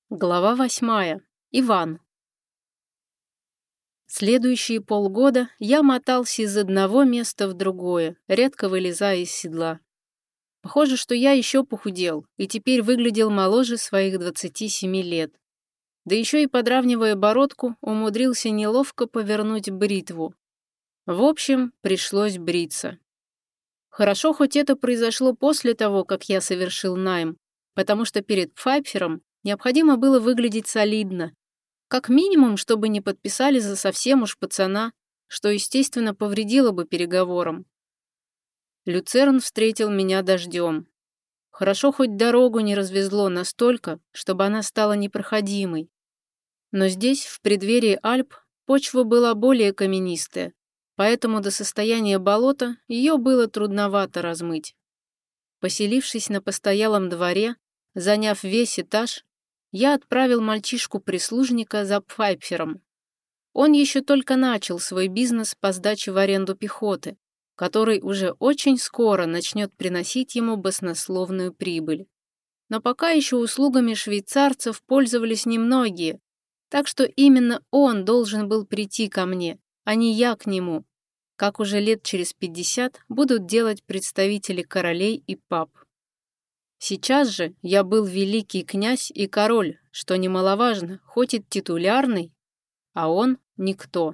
Глава 8. Иван. Следующие полгода я мотался из одного места в другое, редко вылезая из седла. Похоже, что я еще похудел и теперь выглядел моложе своих 27 лет. Да еще и подравнивая бородку, умудрился неловко повернуть бритву. В общем, пришлось бриться. Хорошо, хоть это произошло после того, как я совершил найм, потому что перед Пфайфером необходимо было выглядеть солидно. Как минимум, чтобы не подписали за совсем уж пацана, что, естественно, повредило бы переговорам. Люцерн встретил меня дождем. Хорошо, хоть дорогу не развезло настолько, чтобы она стала непроходимой. Но здесь, в преддверии Альп, почва была более каменистая, поэтому до состояния болота ее было трудновато размыть. Поселившись на постоялом дворе, заняв весь этаж, я отправил мальчишку-прислужника за Пфайфером. Он еще только начал свой бизнес по сдаче в аренду пехоты, который уже очень скоро начнет приносить ему баснословную прибыль. Но пока еще услугами швейцарцев пользовались немногие, так что именно он должен был прийти ко мне, а не я к нему, как уже лет через 50 будут делать представители королей и пап. Сейчас же я был великий князь и король, что немаловажно, хоть и титулярный, а он никто.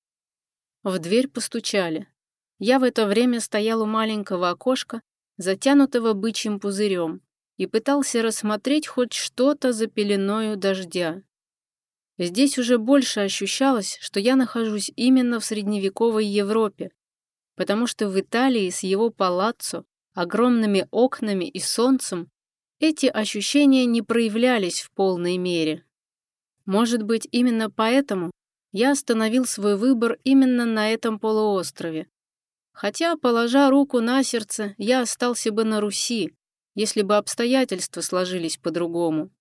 В дверь постучали. Я в это время стоял у маленького окошка, затянутого бычьим пузырем, и пытался рассмотреть хоть что-то за пеленою дождя. Здесь уже больше ощущалось, что я нахожусь именно в средневековой Европе, потому что в Италии с его палаццо, огромными окнами и солнцем эти ощущения не проявлялись в полной мере. Может быть, именно поэтому я остановил свой выбор именно на этом полуострове. Хотя, положа руку на сердце, я остался бы на Руси, если бы обстоятельства сложились по-другому.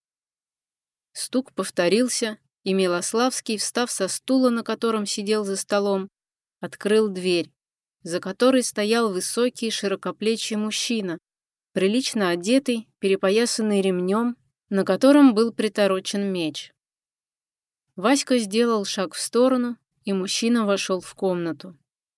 Стук повторился, и Милославский, встав со стула, на котором сидел за столом, открыл дверь, за которой стоял высокий широкоплечий мужчина, прилично одетый, перепоясанный ремнем, на котором был приторочен меч. Васька сделал шаг в сторону, и мужчина вошел в комнату.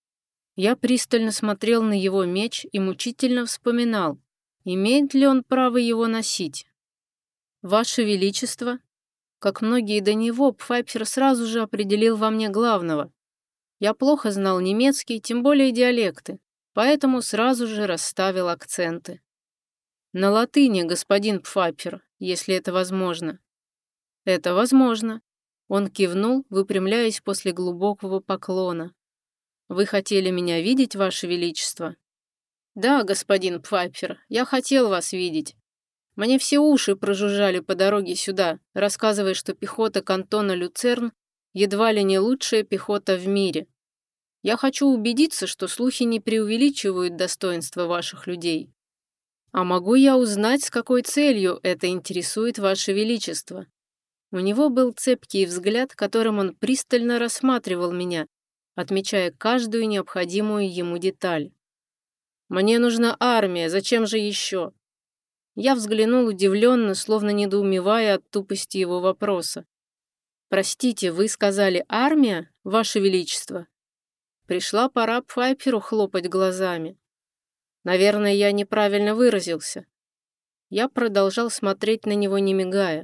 Я пристально смотрел на его меч и мучительно вспоминал, имеет ли он право его носить. «Ваше Величество», как многие до него, Пфайфер сразу же определил во мне главного. Я плохо знал немецкий, тем более диалекты, поэтому сразу же расставил акценты. На латыни, господин Пфайфер, если это возможно. Это возможно. Он кивнул, выпрямляясь после глубокого поклона. Вы хотели меня видеть, Ваше Величество? Да, господин Пфайфер, я хотел вас видеть. Мне все уши прожужжали по дороге сюда, рассказывая, что пехота кантона Люцерн едва ли не лучшая пехота в мире. Я хочу убедиться, что слухи не преувеличивают достоинства ваших людей. А могу я узнать, с какой целью это интересует Ваше Величество? У него был цепкий взгляд, которым он пристально рассматривал меня, отмечая каждую необходимую ему деталь. Мне нужна армия, зачем же еще? Я взглянул удивленно, словно недоумевая от тупости его вопроса. «Простите, вы сказали армия, Ваше Величество?» Пришла пора Пфайферу хлопать глазами. Наверное, я неправильно выразился. Я продолжал смотреть на него, не мигая.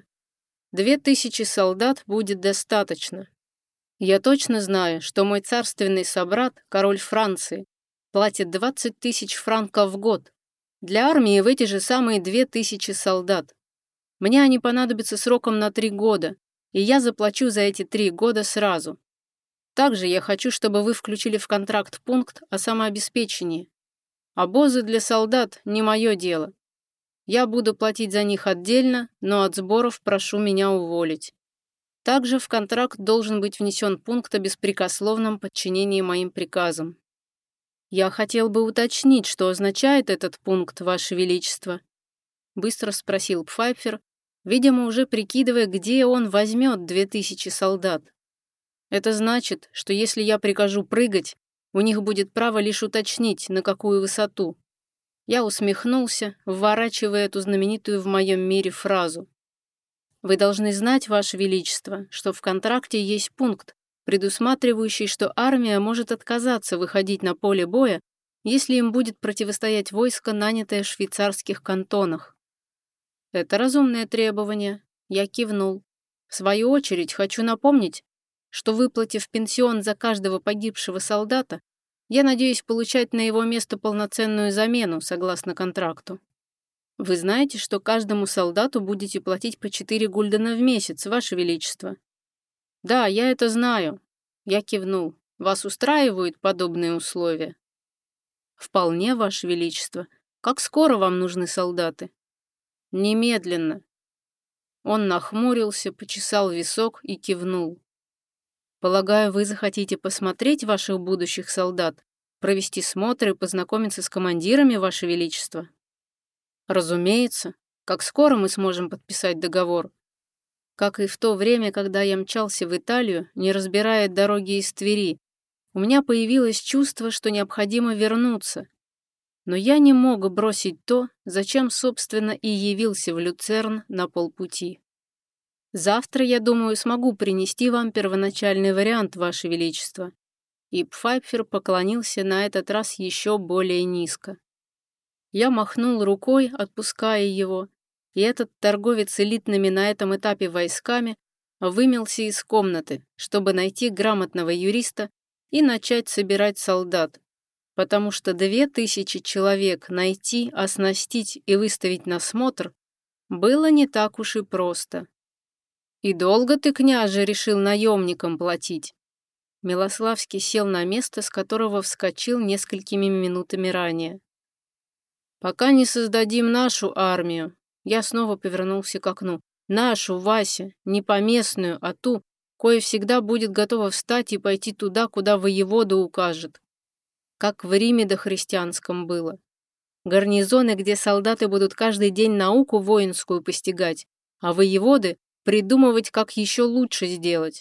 2000 солдат будет достаточно. Я точно знаю, что мой царственный собрат, король Франции, платит 20 000 франков в год. Для армии в эти же самые 2000 солдат. Мне они понадобятся сроком на 3 года, и я заплачу за эти 3 года сразу. Также я хочу, чтобы вы включили в контракт пункт о самообеспечении. Обозы для солдат не мое дело. Я буду платить за них отдельно, но от сборов прошу меня уволить. Также в контракт должен быть внесен пункт о беспрекословном подчинении моим приказам. Я хотел бы уточнить, что означает этот пункт, Ваше Величество. Быстро спросил Пфайфер, видимо, уже прикидывая, где он возьмет 2000 солдат. Это значит, что если я прикажу прыгать, у них будет право лишь уточнить, на какую высоту. Я усмехнулся, вворачивая эту знаменитую в моем мире фразу. Вы должны знать, Ваше Величество, что в контракте есть пункт, предусматривающий, что армия может отказаться выходить на поле боя, если им будет противостоять войско, нанятое в швейцарских кантонах. Это разумное требование. Я кивнул. В свою очередь хочу напомнить, что, выплатив пенсион за каждого погибшего солдата, я надеюсь получать на его место полноценную замену, согласно контракту. Вы знаете, что каждому солдату будете платить по 4 гульдена в месяц, Ваше Величество? Да, я это знаю. Я кивнул. Вас устраивают подобные условия? Вполне, Ваше Величество. Как скоро вам нужны солдаты? Немедленно. Он нахмурился, почесал висок и кивнул. Полагаю, вы захотите посмотреть ваших будущих солдат, провести смотр и познакомиться с командирами, Ваше Величество? Разумеется. Как скоро мы сможем подписать договор? Как и в то время, когда я мчался в Италию, не разбирая дороги из Твери, у меня появилось чувство, что необходимо вернуться. Но я не мог бросить то, зачем, собственно, и явился в Люцерн на полпути. Завтра, я думаю, смогу принести вам первоначальный вариант, Ваше Величество. И Пфайфер поклонился на этот раз еще более низко. Я махнул рукой, отпуская его, и этот торговец элитными на этом этапе войсками вымелся из комнаты, чтобы найти грамотного юриста и начать собирать солдат, потому что 2000 человек найти, оснастить и выставить на смотр было не так уж и просто. «И долго ты, княже, решил наемникам платить?» Милославский сел на место, с которого вскочил несколькими минутами ранее. «Пока не создадим нашу армию», я снова повернулся к окну. «Нашу, Вася, не поместную, а ту, кое всегда будет готова встать и пойти туда, куда воевода укажет. Как в Риме дохристианском было. Гарнизоны, где солдаты будут каждый день науку воинскую постигать, а воеводы придумывать, как еще лучше сделать.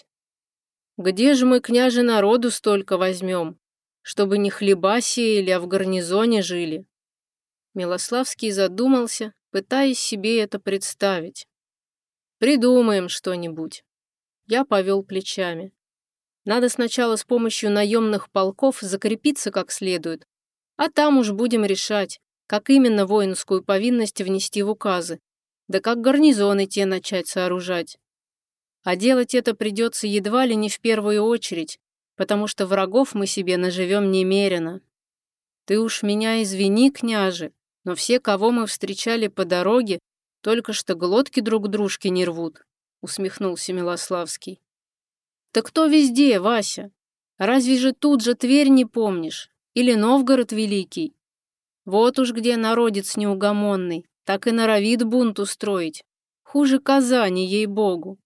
Где же мы, княже, народу столько возьмем, чтобы не хлеба сеяли, а в гарнизоне жили?» Милославский задумался, пытаясь себе это представить. «Придумаем что-нибудь». Я повел плечами. Надо сначала с помощью наемных полков закрепиться как следует, а там уж будем решать, как именно воинскую повинность внести в указы, да как гарнизоны те начать сооружать. А делать это придется едва ли не в первую очередь, потому что врагов мы себе наживем немерено. Ты уж меня извини, княже, но все, кого мы встречали по дороге, только что глотки друг дружке не рвут, усмехнулся Милославский. Так кто везде, Вася? Разве же тут же Тверь не помнишь? Или Новгород Великий? Вот уж где народец неугомонный, так и норовит бунт устроить. Хуже Казани, ей-богу.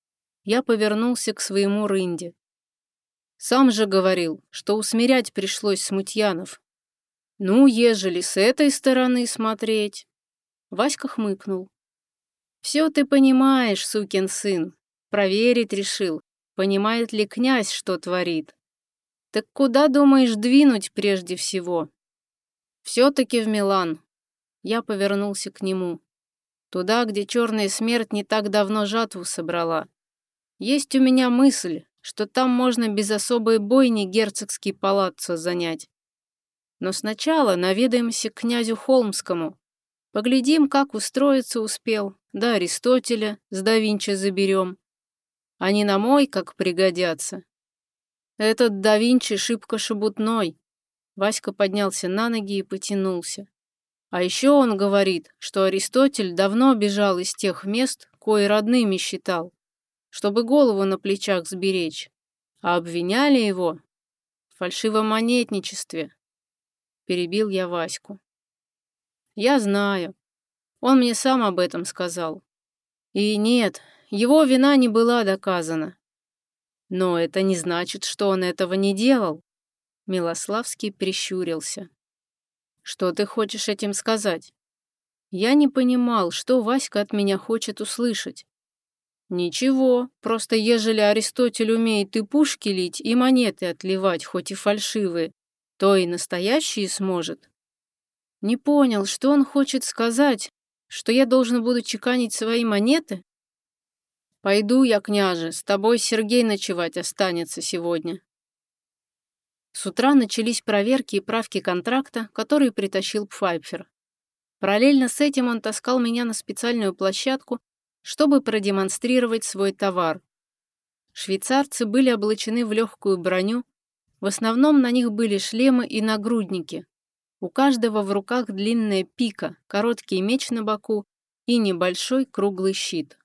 Я повернулся к своему рынде. Сам же говорил, что усмирять пришлось смутьянов. Ну, ежели с этой стороны смотреть. Васька хмыкнул. Все ты понимаешь, сукин сын. Проверить решил, понимает ли князь, что творит. Так куда думаешь двинуть прежде всего? Все-таки в Милан. Я повернулся к нему. Туда, где черная смерть не так давно жатву собрала. Есть у меня мысль, что там можно без особой бойни герцогский палаццо занять. Но сначала наведаемся к князю Холмскому. Поглядим, как устроиться успел, да Аристотеля с да Винчи заберем. Они на мой как пригодятся. Этот да Винчи шибко шебутной. Васька поднялся на ноги и потянулся. А еще он говорит, что Аристотель давно бежал из тех мест, кои родными считал, чтобы голову на плечах сберечь, а обвиняли его в фальшивомонетничестве. Перебил я Ваську. Я знаю. Он мне сам об этом сказал. И нет, его вина не была доказана. Но это не значит, что он этого не делал. Милославский прищурился. Что ты хочешь этим сказать? Я не понимал, что Васька от меня хочет услышать. Ничего, просто ежели Аристотель умеет и пушки лить, и монеты отливать, хоть и фальшивые, то и настоящие сможет. Не понял, что он хочет сказать, что я должен буду чеканить свои монеты? «Пойду я, княже, с тобой Сергей ночевать останется сегодня». С утра начались проверки и правки контракта, который притащил Пфайфер. Параллельно с этим он таскал меня на специальную площадку, чтобы продемонстрировать свой товар. Швейцарцы были облачены в легкую броню, в основном на них были шлемы и нагрудники. У каждого в руках длинная пика, короткий меч на боку и небольшой круглый щит.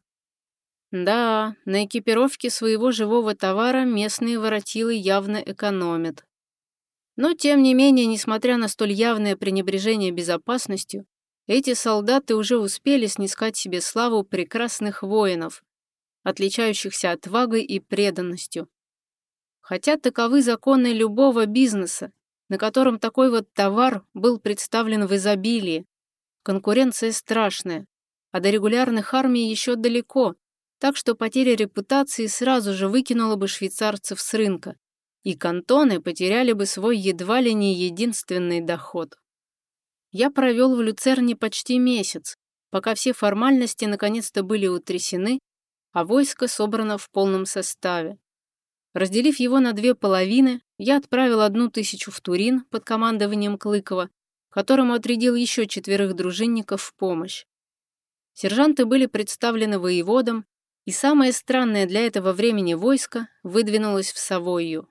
Да, на экипировке своего живого товара местные воротилы явно экономят. Но, тем не менее, несмотря на столь явное пренебрежение безопасностью, эти солдаты уже успели снискать себе славу прекрасных воинов, отличающихся отвагой и преданностью. Хотя таковы законы любого бизнеса, на котором такой вот товар был представлен в изобилии. Конкуренция страшная, а до регулярных армий еще далеко, так что потеря репутации сразу же выкинула бы швейцарцев с рынка, и кантоны потеряли бы свой едва ли не единственный доход. Я провел в Люцерне почти месяц, пока все формальности наконец-то были утрясены, а войско собрано в полном составе. Разделив его на две половины, я отправил 1000 в Турин под командованием Клыкова, которому отрядил еще 4 дружинников в помощь. Сержанты были представлены воеводам, и самое странное для этого времени войско выдвинулось в Савойю.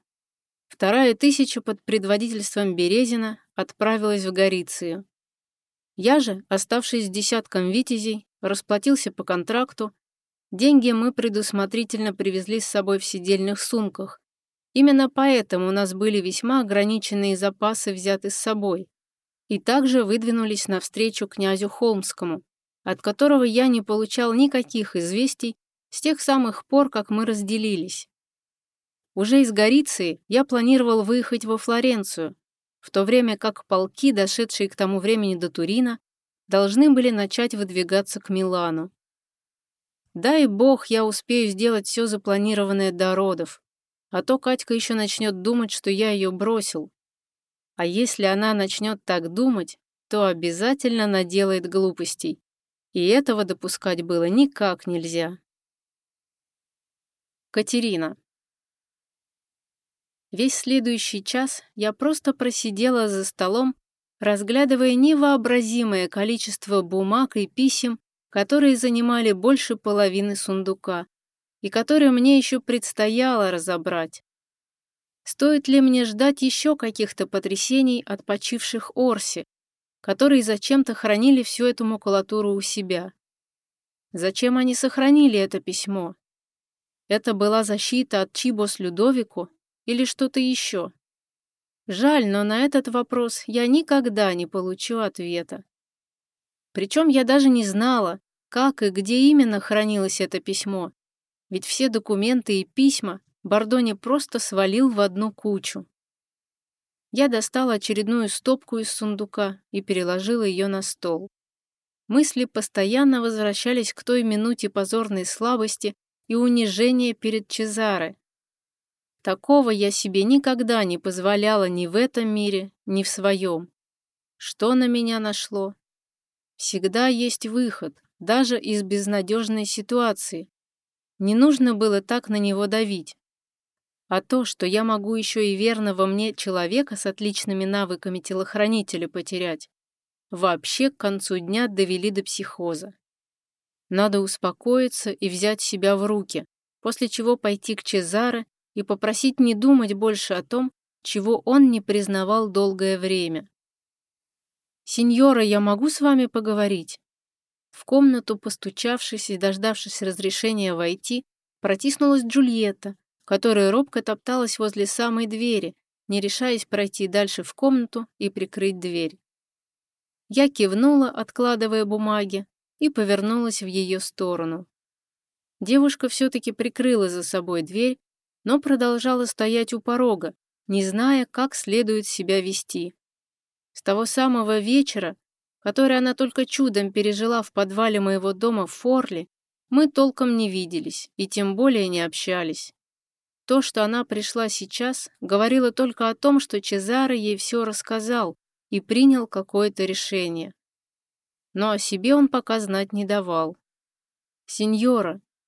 2000 под предводительством Березина отправилась в Горицию. Я же, оставшись с десятком витязей, расплатился по контракту. Деньги мы предусмотрительно привезли с собой в седельных сумках. Именно поэтому у нас были весьма ограниченные запасы взяты с собой. И также выдвинулись навстречу князю Холмскому, от которого я не получал никаких известий с тех самых пор, как мы разделились. Уже из Гориции я планировал выехать во Флоренцию, в то время как полки, дошедшие к тому времени до Турина, должны были начать выдвигаться к Милану. Дай бог, я успею сделать все запланированное до родов, а то Катька еще начнет думать, что я ее бросил. А если она начнет так думать, то обязательно наделает глупостей, и этого допускать было никак нельзя. Катерина. Весь следующий час я просто просидела за столом, разглядывая невообразимое количество бумаг и писем, которые занимали больше половины сундука, и которые мне еще предстояло разобрать. Стоит ли мне ждать еще каких-то потрясений от почивших Орси, которые зачем-то хранили всю эту макулатуру у себя? Зачем они сохранили это письмо? Это была защита от Чибос Людовику или что-то еще? Жаль, но на этот вопрос я никогда не получу ответа. Причем я даже не знала, как и где именно хранилось это письмо, ведь все документы и письма Бордони просто свалил в одну кучу. Я достала очередную стопку из сундука и переложила ее на стол. Мысли постоянно возвращались к той минуте позорной слабости и унижения перед Чезаре. Такого я себе никогда не позволяла ни в этом мире, ни в своем. Что на меня нашло? Всегда есть выход, даже из безнадежной ситуации. Не нужно было так на него давить. А то, что я могу еще и верного мне человека с отличными навыками телохранителя потерять, вообще к концу дня довели до психоза. Надо успокоиться и взять себя в руки, после чего пойти к Чезаре и попросить не думать больше о том, чего он не признавал долгое время. «Сеньора, я могу с вами поговорить?» В комнату, постучавшись и дождавшись разрешения войти, протиснулась Джульетта, которая робко топталась возле самой двери, не решаясь пройти дальше в комнату и прикрыть дверь. Я кивнула, откладывая бумаги, и повернулась в ее сторону. Девушка все-таки прикрыла за собой дверь, но продолжала стоять у порога, не зная, как следует себя вести. С того самого вечера, который она только чудом пережила в подвале моего дома в Форли, мы толком не виделись и тем более не общались. То, что она пришла сейчас, говорило только о том, что Чезаре ей все рассказал и принял какое-то решение. Но о себе он пока знать не давал. «Сеньора,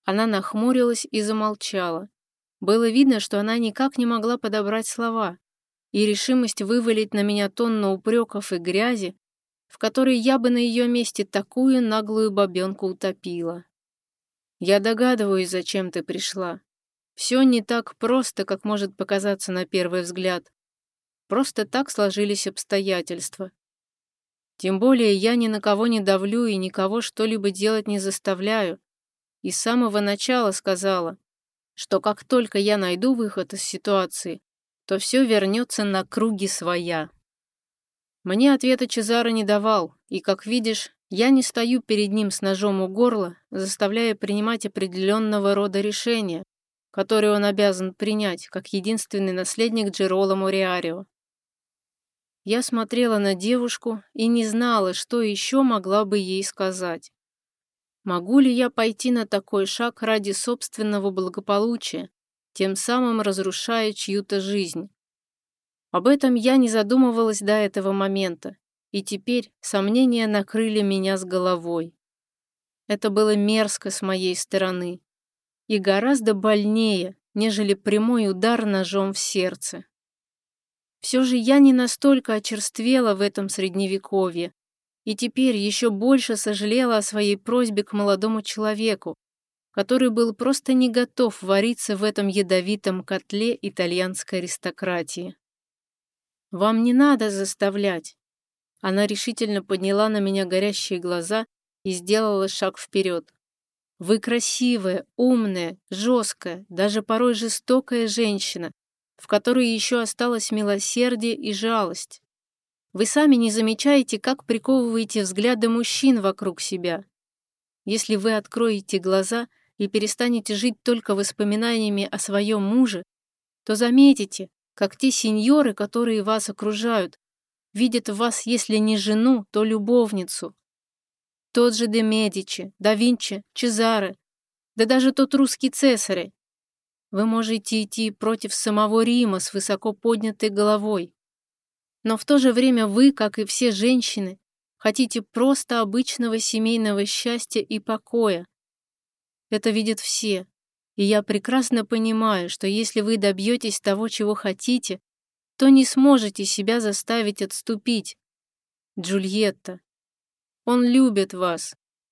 Она нахмурилась и замолчала. Было видно, что она никак не могла подобрать слова, и решимость вывалить на меня тонну упреков и грязи, в которой я бы на ее месте такую наглую бабенку утопила. «Я догадываюсь, зачем ты пришла. Все не так просто, как может показаться на первый взгляд. Просто так сложились обстоятельства. Тем более я ни на кого не давлю и никого что-либо делать не заставляю. И с самого начала сказала, что как только я найду выход из ситуации, то все вернется на круги своя». Мне ответа Чезаро не давал, и, как видишь, я не стою перед ним с ножом у горла, заставляя принимать определенного рода решения, которые он обязан принять, как единственный наследник Джероломо Риарио. Я смотрела на девушку и не знала, что еще могла бы ей сказать. Могу ли я пойти на такой шаг ради собственного благополучия, тем самым разрушая чью-то жизнь? Об этом я не задумывалась до этого момента, и теперь сомнения накрыли меня с головой. Это было мерзко с моей стороны и гораздо больнее, нежели прямой удар ножом в сердце. Все же я не настолько очерствела в этом средневековье, и теперь еще больше сожалела о своей просьбе к молодому человеку, который был просто не готов вариться в этом ядовитом котле итальянской аристократии. «Вам не надо заставлять». Она решительно подняла на меня горящие глаза и сделала шаг вперед. «Вы красивая, умная, жесткая, даже порой жестокая женщина, в которой еще осталось милосердие и жалость. Вы сами не замечаете, как приковываете взгляды мужчин вокруг себя. Если вы откроете глаза и перестанете жить только воспоминаниями о своем муже, то заметите, как те сеньоры, которые вас окружают, видят в вас, если не жену, то любовницу. Тот же де Медичи, да Винчи, Чезаре, да даже тот русский цесарь. Вы можете идти против самого Рима с высоко поднятой головой. Но в то же время вы, как и все женщины, хотите просто обычного семейного счастья и покоя. Это видят все. И я прекрасно понимаю, что если вы добьетесь того, чего хотите, то не сможете себя заставить отступить. Джульетта. Он любит вас.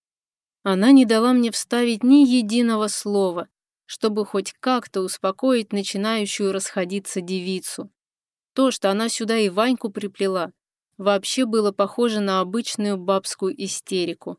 Она не дала мне вставить ни единого слова, чтобы хоть как-то успокоить начинающую расходиться девицу. То, что она сюда и Ваньку приплела, вообще было похоже на обычную бабскую истерику.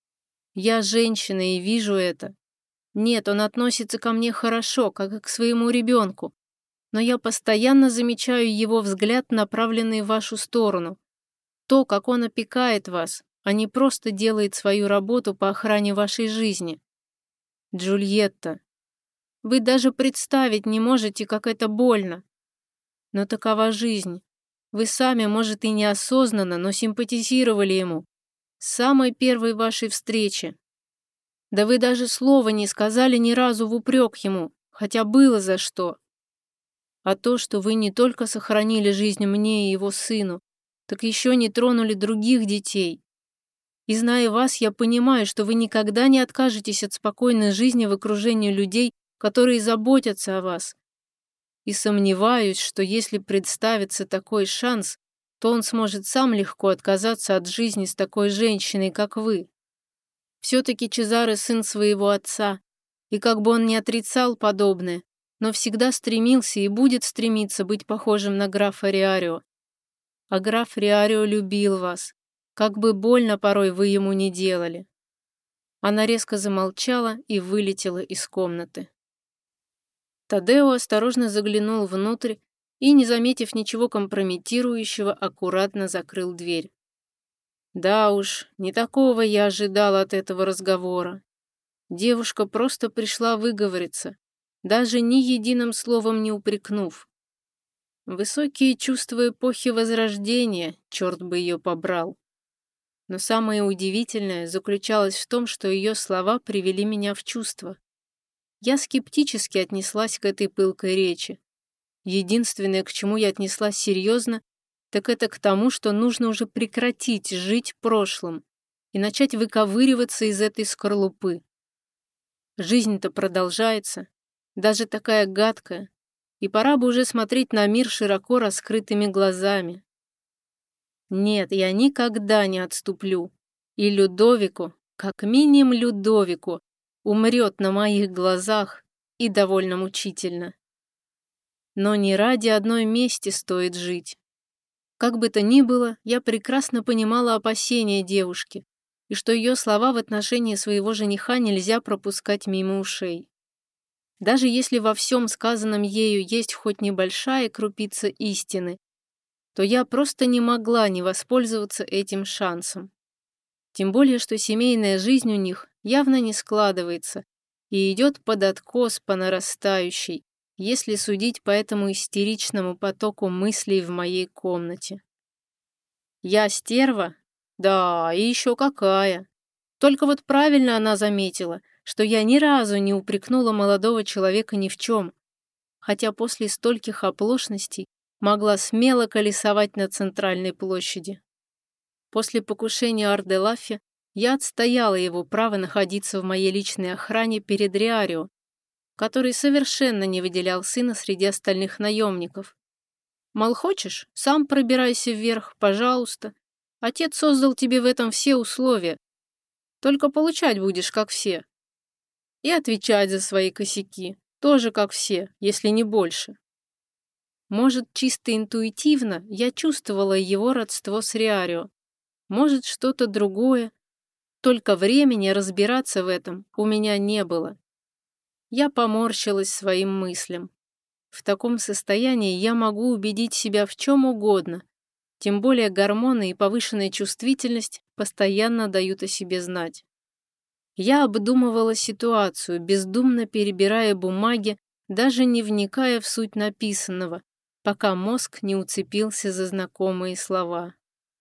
Я женщина и вижу это. Нет, он относится ко мне хорошо, как и к своему ребенку, но я постоянно замечаю его взгляд, направленный в вашу сторону. То, как он опекает вас, а не просто делает свою работу по охране вашей жизни. Джульетта, вы даже представить не можете, как это больно. Но такова жизнь. Вы сами, может, и неосознанно, но симпатизировали ему. С самой первой вашей встречи. Да вы даже слова не сказали ни разу в упрек ему, хотя было за что. А то, что вы не только сохранили жизнь мне и его сыну, так еще не тронули других детей. И зная вас, я понимаю, что вы никогда не откажетесь от спокойной жизни в окружении людей, которые заботятся о вас. И сомневаюсь, что если представится такой шанс, то он сможет сам легко отказаться от жизни с такой женщиной, как вы. Все-таки Чезаре сын своего отца, и как бы он ни отрицал подобное, но всегда стремился и будет стремиться быть похожим на графа Риарио. А граф Риарио любил вас, как бы больно порой вы ему не делали. Она резко замолчала и вылетела из комнаты. Тадео осторожно заглянул внутрь и, не заметив ничего компрометирующего, аккуратно закрыл дверь. Да уж, не такого я ожидал от этого разговора. Девушка просто пришла выговориться, даже ни единым словом не упрекнув. Высокие чувства эпохи Возрождения, черт бы ее побрал. Но самое удивительное заключалось в том, что ее слова привели меня в чувство. Я скептически отнеслась к этой пылкой речи. Единственное, к чему я отнеслась серьезно, так это к тому, что нужно уже прекратить жить прошлым и начать выковыриваться из этой скорлупы. Жизнь-то продолжается, даже такая гадкая, и пора бы уже смотреть на мир широко раскрытыми глазами. Нет, я никогда не отступлю. И Людовику, как минимум Людовику, умрет на моих глазах и довольно мучительно. Но не ради одной мести стоит жить. Как бы то ни было, я прекрасно понимала опасения девушки, и что ее слова в отношении своего жениха нельзя пропускать мимо ушей. Даже если во всем сказанном ею есть хоть небольшая крупица истины, то я просто не могла не воспользоваться этим шансом. Тем более, что семейная жизнь у них явно не складывается и идет под откос по нарастающей, если судить по этому истеричному потоку мыслей в моей комнате. Я стерва? Да, и еще какая. Только вот правильно она заметила, что я ни разу не упрекнула молодого человека ни в чем, хотя после стольких оплошностей могла смело колесовать на центральной площади. После покушения Арделафи я отстояла его право находиться в моей личной охране перед Риарио, который совершенно не выделял сына среди остальных наемников. Мол, хочешь, сам пробирайся вверх, пожалуйста. Отец создал тебе в этом все условия. Только получать будешь, как все. И отвечать за свои косяки, тоже как все, если не больше. Может, чисто интуитивно я чувствовала его родство с Риарио. Может, что-то другое. Только времени разбираться в этом у меня не было. Я поморщилась своим мыслям. В таком состоянии я могу убедить себя в чем угодно, тем более гормоны и повышенная чувствительность постоянно дают о себе знать. Я обдумывала ситуацию, бездумно перебирая бумаги, даже не вникая в суть написанного, пока мозг не уцепился за знакомые слова.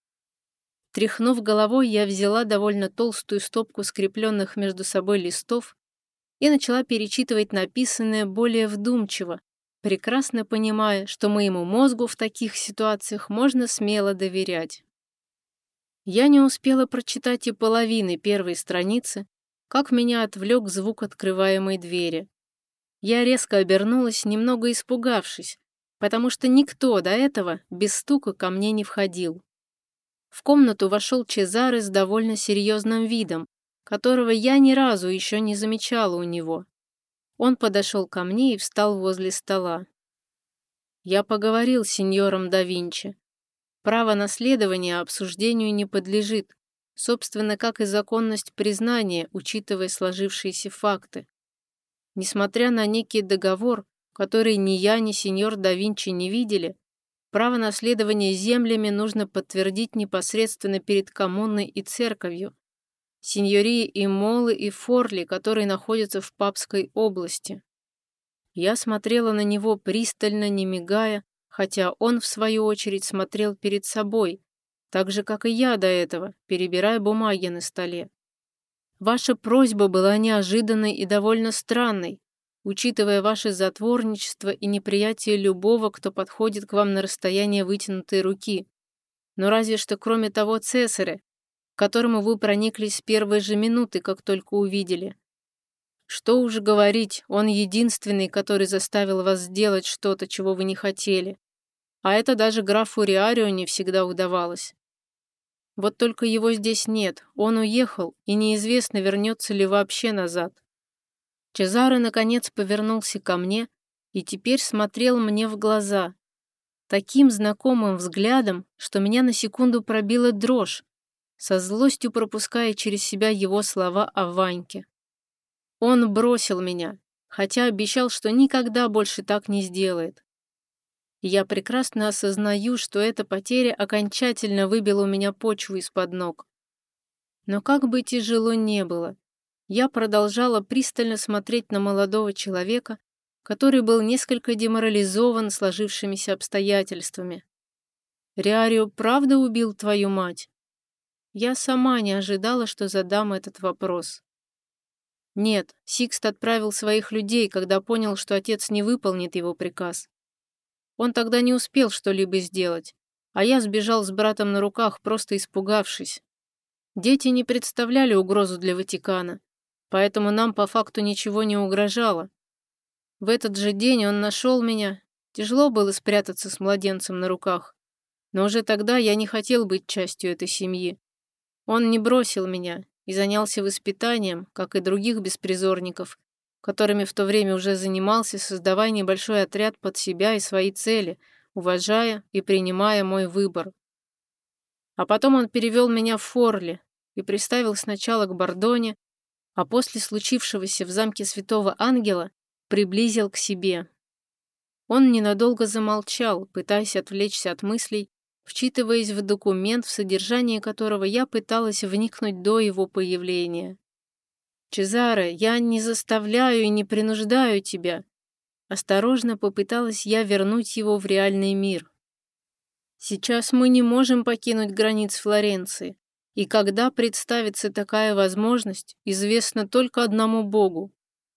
Тряхнув головой, я взяла довольно толстую стопку скрепленных между собой листов и начала перечитывать написанное более вдумчиво, прекрасно понимая, что моему мозгу в таких ситуациях можно смело доверять. Я не успела прочитать и половины первой страницы, как меня отвлек звук открываемой двери. Я резко обернулась, немного испугавшись, потому что никто до этого без стука ко мне не входил. В комнату вошел Чезаре с довольно серьезным видом, которого я ни разу еще не замечала у него. Он подошел ко мне и встал возле стола. «Я поговорил с сеньором да Винчи. Право наследования обсуждению не подлежит, собственно, как и законность признания, учитывая сложившиеся факты. Несмотря на некий договор, который ни я, ни сеньор да Винчи не видели, право наследования землями нужно подтвердить непосредственно перед коммуной и церковью, сеньории и Молы и Форли, которые находятся в Папской области». Я смотрела на него пристально, не мигая, хотя он, в свою очередь, смотрел перед собой, так же, как и я до этого, перебирая бумаги на столе. Ваша просьба была неожиданной и довольно странной, учитывая ваше затворничество и неприятие любого, кто подходит к вам на расстояние вытянутой руки. Но разве что кроме того Цесаря, к которому вы прониклись с первой же минуты, как только увидели. Что уж говорить, он единственный, который заставил вас сделать что-то, чего вы не хотели. А это даже графу Риарио не всегда удавалось. Вот только его здесь нет, он уехал, и неизвестно, вернется ли вообще назад. Чезаре, наконец, повернулся ко мне и теперь смотрел мне в глаза. Таким знакомым взглядом, что меня на секунду пробила дрожь, со злостью пропуская через себя его слова о Ваньке. Он бросил меня, хотя обещал, что никогда больше так не сделает. Я прекрасно осознаю, что эта потеря окончательно выбила у меня почву из-под ног. Но как бы тяжело не было, я продолжала пристально смотреть на молодого человека, который был несколько деморализован сложившимися обстоятельствами. «Риарио правда убил твою мать?» Я сама не ожидала, что задам этот вопрос. Нет, Сикст отправил своих людей, когда понял, что отец не выполнит его приказ. Он тогда не успел что-либо сделать, а я сбежал с братом на руках, просто испугавшись. Дети не представляли угрозу для Ватикана, поэтому нам по факту ничего не угрожало. В этот же день он нашел меня. Тяжело было спрятаться с младенцем на руках, но уже тогда я не хотел быть частью этой семьи. Он не бросил меня и занялся воспитанием, как и других беспризорников, которыми в то время уже занимался, создавая небольшой отряд под себя и свои цели, уважая и принимая мой выбор. А потом он перевел меня в Форли и приставил сначала к Бордоне, а после случившегося в замке Святого Ангела приблизил к себе. Он ненадолго замолчал, пытаясь отвлечься от мыслей, вчитываясь в документ, в содержание которого я пыталась вникнуть до его появления. «Чезаре, я не заставляю и не принуждаю тебя». Осторожно попыталась я вернуть его в реальный мир. «Сейчас мы не можем покинуть границ Флоренции, и когда представится такая возможность, известно только одному Богу.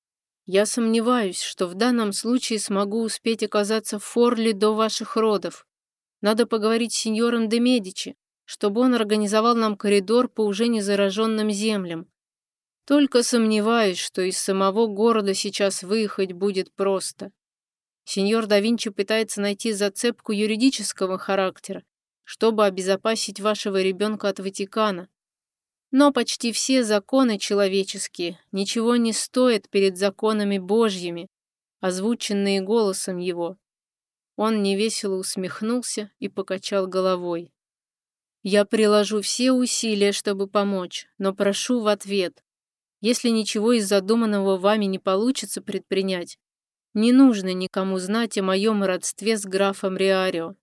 Я сомневаюсь, что в данном случае смогу успеть оказаться в Форли до ваших родов. Надо поговорить с сеньором де Медичи, чтобы он организовал нам коридор по уже незараженным землям. Только сомневаюсь, что из самого города сейчас выехать будет просто. Сеньор да Винчи пытается найти зацепку юридического характера, чтобы обезопасить вашего ребенка от Ватикана. Но почти все законы человеческие ничего не стоят перед законами Божьими, озвученные голосом его». Он невесело усмехнулся и покачал головой. «Я приложу все усилия, чтобы помочь, но прошу в ответ. Если ничего из задуманного вами не получится предпринять, не нужно никому знать о моем родстве с графом Риарио».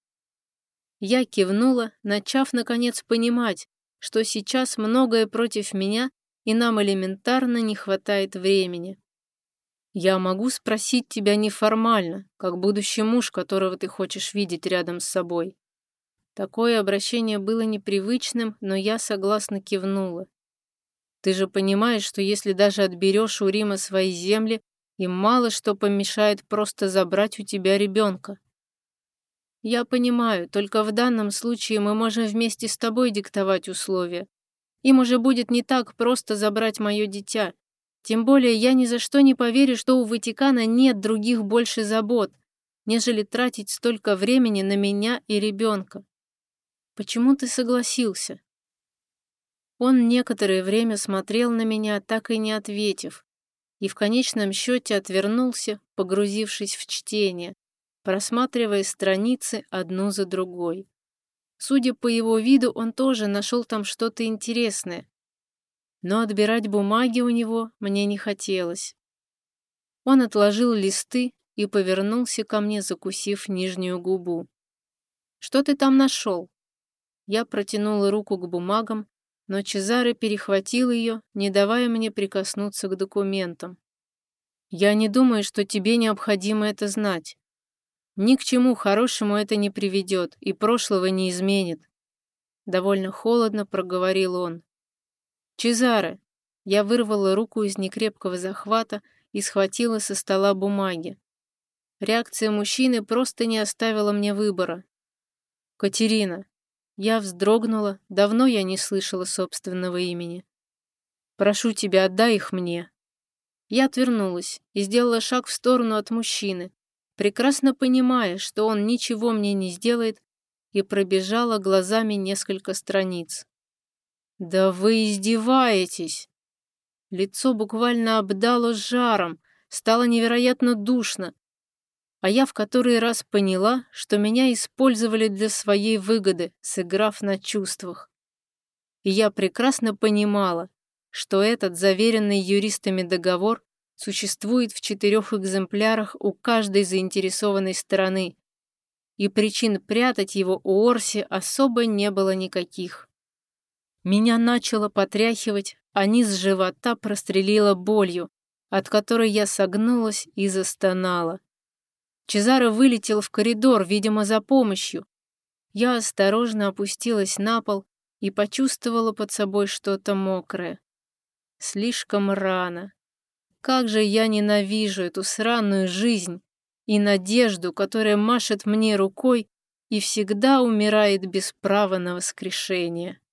Я кивнула, начав наконец понимать, что сейчас многое против меня, и нам элементарно не хватает времени. «Я могу спросить тебя неформально, как будущий муж, которого ты хочешь видеть рядом с собой?» Такое обращение было непривычным, но я согласно кивнула. «Ты же понимаешь, что если даже отберешь у Рима свои земли, им мало что помешает просто забрать у тебя ребенка». «Я понимаю, только в данном случае мы можем вместе с тобой диктовать условия. Им уже будет не так просто забрать мое дитя. Тем более я ни за что не поверю, что у Ватикана нет других больше забот, нежели тратить столько времени на меня и ребенка. Почему ты согласился?» Он некоторое время смотрел на меня, так и не ответив, и в конечном счете отвернулся, погрузившись в чтение, просматривая страницы одну за другой. Судя по его виду, он тоже нашел там что-то интересное, но отбирать бумаги у него мне не хотелось. Он отложил листы и повернулся ко мне, закусив нижнюю губу. «Что ты там нашел?» Я протянула руку к бумагам, но Чезаре перехватил ее, не давая мне прикоснуться к документам. «Я не думаю, что тебе необходимо это знать. Ни к чему хорошему это не приведет и прошлого не изменит», — довольно холодно проговорил он. «Чезаре!» Я вырвала руку из некрепкого захвата и схватила со стола бумаги. Реакция мужчины просто не оставила мне выбора. «Катерина!» Я вздрогнула, давно я не слышала собственного имени. «Прошу тебя, отдай их мне». Я отвернулась и сделала шаг в сторону от мужчины, прекрасно понимая, что он ничего мне не сделает, и пробежала глазами несколько страниц. «Да вы издеваетесь!» Лицо буквально обдало жаром, стало невероятно душно, а я в который раз поняла, что меня использовали для своей выгоды, сыграв на чувствах. И я прекрасно понимала, что этот заверенный юристами договор существует в 4 экземплярах у каждой заинтересованной стороны, и причин прятать его у Орси особо не было никаких. Меня начало потряхивать, а низ живота прострелило болью, от которой я согнулась и застонала. Чезаре вылетел в коридор, видимо, за помощью. Я осторожно опустилась на пол и почувствовала под собой что-то мокрое. Слишком рано. Как же я ненавижу эту сраную жизнь и надежду, которая машет мне рукой и всегда умирает без права на воскрешение.